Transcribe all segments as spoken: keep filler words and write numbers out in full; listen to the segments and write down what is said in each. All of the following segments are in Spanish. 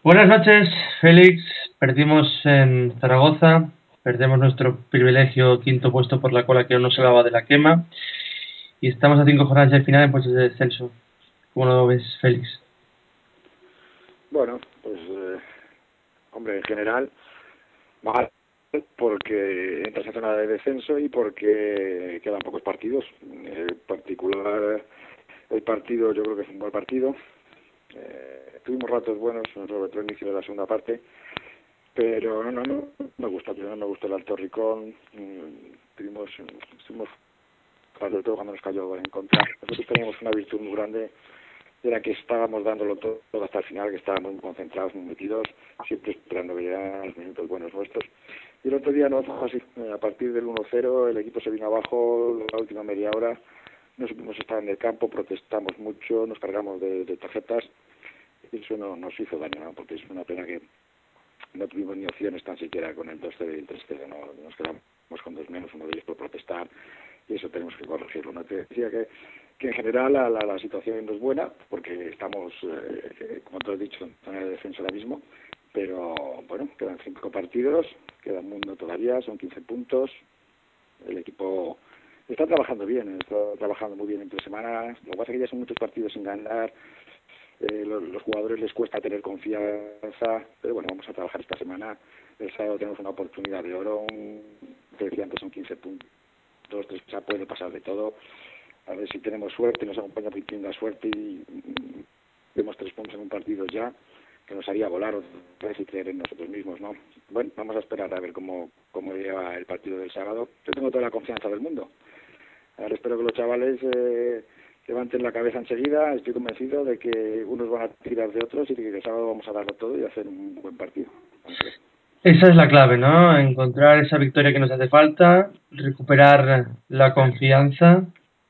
Buenas noches, Félix. Perdimos en Zaragoza, perdemos nuestro privilegio quinto puesto por la cola que no nos salvaba de la quema y estamos a cinco jornadas del final en puestos de descenso. ¿Cómo lo ves, Félix? Bueno, pues, eh, hombre, en general, mal, porque entras en zona de descenso y porque quedan pocos partidos. En particular, el partido, yo creo que es un buen partido. Eh, tuvimos ratos buenos, sobre todo el inicio de la segunda parte, pero no, no, no me gusta, no me gustó el Alto Ricón. Tuvimos, estuvimos, sobre todo cuando nos cayó en contra. Nosotros teníamos una virtud muy grande, era que estábamos dándolo todo, todo hasta el final, que estábamos muy concentrados, muy metidos, siempre esperando que llegaran los minutos buenos nuestros. Y el otro día no fue así. A partir del uno cero el equipo se vino abajo, la última media hora no supimos estar en el campo, protestamos mucho, nos cargamos de, de tarjetas, y eso no nos hizo daño, ¿no? Porque es una pena que no tuvimos ni opciones tan siquiera con el dos cero y el tres cero, ¿no? Nos quedamos con dos menos, uno de ellos por protestar, y eso tenemos que corregirlo. No te decía que, que en general la, la, la situación no es buena, porque estamos, eh, como te he dicho, en zona de defensa ahora mismo, pero bueno, quedan cinco partidos, queda un mundo todavía, son quince puntos, el equipo está trabajando bien, está trabajando muy bien entre semanas, lo que pasa es que ya son muchos partidos sin ganar, eh, los, los jugadores les cuesta tener confianza, pero bueno, vamos a trabajar esta semana. El sábado tenemos una oportunidad de oro, un, te decía antes, son quince puntos, tres, o sea, puede pasar de todo. A ver si tenemos suerte, nos acompaña la suerte y mm, vemos tres puntos en un partido ya, que nos haría volar otra vez y creer en nosotros mismos, ¿no? Bueno, vamos a esperar a ver cómo, cómo lleva el partido del sábado. Yo tengo toda la confianza del mundo. Ahora espero que los chavales eh, levanten la cabeza enseguida. Estoy convencido de que unos van a tirar de otros y que el sábado vamos a darlo todo y hacer un buen partido. Esa es la clave, ¿no? Encontrar esa victoria que nos hace falta, recuperar la confianza.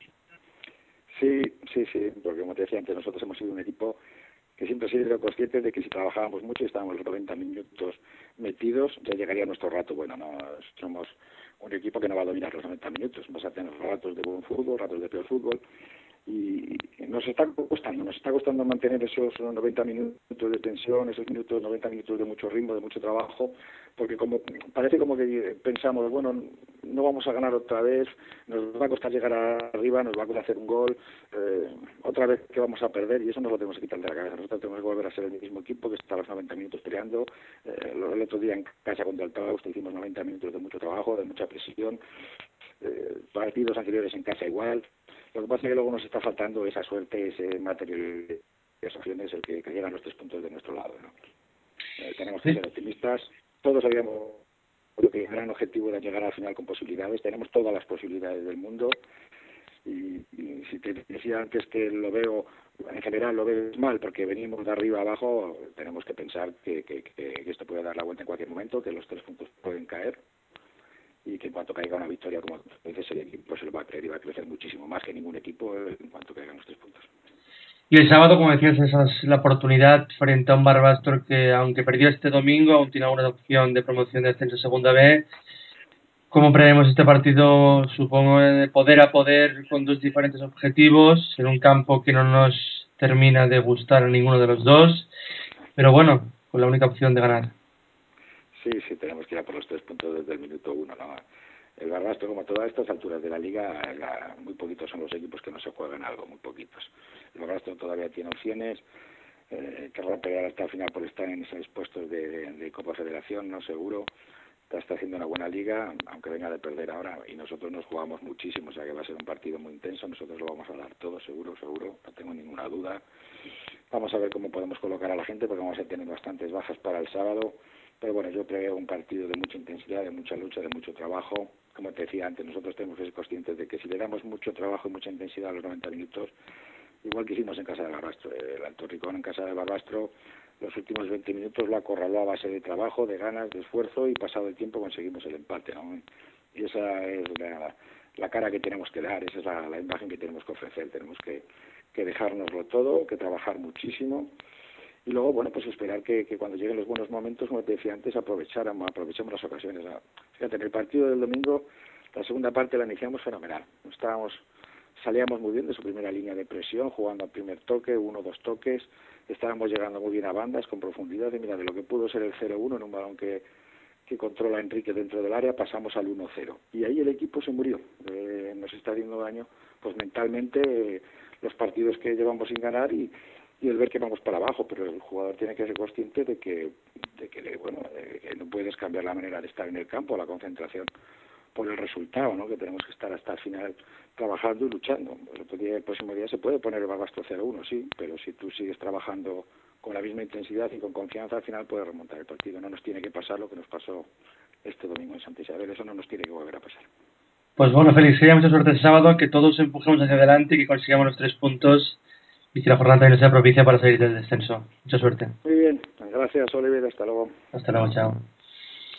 Sí, sí, sí, porque como te decía antes, nosotros hemos sido un equipo que siempre he sido consciente de que si trabajábamos mucho y estábamos los noventa minutos metidos, ya llegaría nuestro rato. Bueno, no somos un equipo que no va a dominar los noventa minutos, vas a tener ratos de buen fútbol, ratos de peor fútbol, y nos está costando, nos está costando mantener esos noventa minutos de tensión, esos minutos, noventa minutos de mucho ritmo, de mucho trabajo, porque como parece como que pensamos, bueno, no vamos a ganar otra vez, nos va a costar llegar arriba, nos va a costar hacer un gol, eh, otra vez que vamos a perder, y eso nos lo tenemos que quitar de la cabeza. Nosotros tenemos que volver a ser el mismo equipo que está a los noventa minutos peleando. Eh, el otro día en casa contra el Tauste hicimos noventa minutos de mucho trabajo, de mucha presión, eh, partidos anteriores en casa igual. Lo que pasa es que luego nos está faltando esa suerte, ese material de esas opciones, el que, que llegan los tres puntos de nuestro lado, ¿no? Eh, tenemos que Sí. ser optimistas. Todos sabíamos que el gran objetivo era llegar al final con posibilidades. Tenemos todas las posibilidades del mundo. Y, y si te decía antes que lo veo, en general lo veo mal porque venimos de arriba a abajo, tenemos que pensar que, que, que esto puede dar la vuelta en cualquier momento, que los tres puntos pueden caer y que en cuanto caiga una victoria, como dices, el equipo se lo va a creer y va a crecer muchísimo más que ningún equipo en cuanto caigan los tres puntos. Y el sábado, como decías, esa es la oportunidad frente a un Barbastro que, aunque perdió este domingo, aún tiene una opción de promoción de ascenso a Segunda B. ¿Cómo prevemos este partido? Supongo de poder a poder con dos diferentes objetivos en un campo que no nos termina de gustar a ninguno de los dos, pero bueno, con la única opción de ganar. Sí, sí, tenemos que ir a por los tres puntos desde el minuto uno, ¿no? El Barbastro, como a todas estas alturas de la liga, la, muy poquitos son los equipos que no se juegan algo, muy poquitos. El Barbastro todavía tiene opciones, eh, querrá pelear hasta el final por estar en esos puestos de, de, de Copa Federación, no seguro. Está haciendo una buena liga, aunque venga de perder ahora, y nosotros nos jugamos muchísimo, o sea que va a ser un partido muy intenso, nosotros lo vamos a dar todo, seguro, seguro, no tengo ninguna duda. Vamos a ver cómo podemos colocar a la gente, porque vamos a tener bastantes bajas para el sábado, pero bueno, yo preveo un partido de mucha intensidad, de mucha lucha, de mucho trabajo. Como te decía antes, nosotros tenemos que ser conscientes de que si le damos mucho trabajo y mucha intensidad a los noventa minutos, igual que hicimos en casa de Barbastro, el Alto Ricón en casa de Barbastro, los últimos veinte minutos lo acorraló a base de trabajo, de ganas, de esfuerzo, y pasado el tiempo conseguimos el empate, ¿no? Y esa es la, la cara que tenemos que dar, esa es la, la imagen que tenemos que ofrecer. Tenemos que, que dejárnoslo todo, que trabajar muchísimo, y luego, bueno, pues esperar que, que cuando lleguen los buenos momentos, como te decía antes, aprovecháramos, aprovechemos las ocasiones. Fíjate, en el partido del domingo, la segunda parte la iniciamos fenomenal. Estábamos salíamos muy bien de su primera línea de presión, jugando al primer toque, uno o dos toques, estábamos llegando muy bien a bandas con profundidad, y mira, de lo que pudo ser el cero uno en un balón que, que controla Enrique dentro del área, pasamos al uno cero. Y ahí el equipo se murió. Eh, nos está haciendo daño, pues mentalmente, eh, los partidos que llevamos sin ganar y, y el ver que vamos para abajo, pero el jugador tiene que ser consciente de que, de que bueno, de que no puedes cambiar la manera de estar en el campo, la concentración por el resultado, ¿no? Que tenemos que estar hasta el final trabajando y luchando. El, otro día, el próximo día se puede poner el Barbastro cero uno, sí, pero si tú sigues trabajando con la misma intensidad y con confianza, al final puedes remontar el partido. No nos tiene que pasar lo que nos pasó este domingo en Santa Isabel, eso no nos tiene que volver a pasar. Pues bueno, Félix, que haya mucha suerte el sábado, que todos empujemos hacia adelante y que consigamos los tres puntos y que la jornada también sea propicia para salir del descenso. Mucha suerte. Muy bien, gracias Oliver, hasta luego. Hasta luego, chao.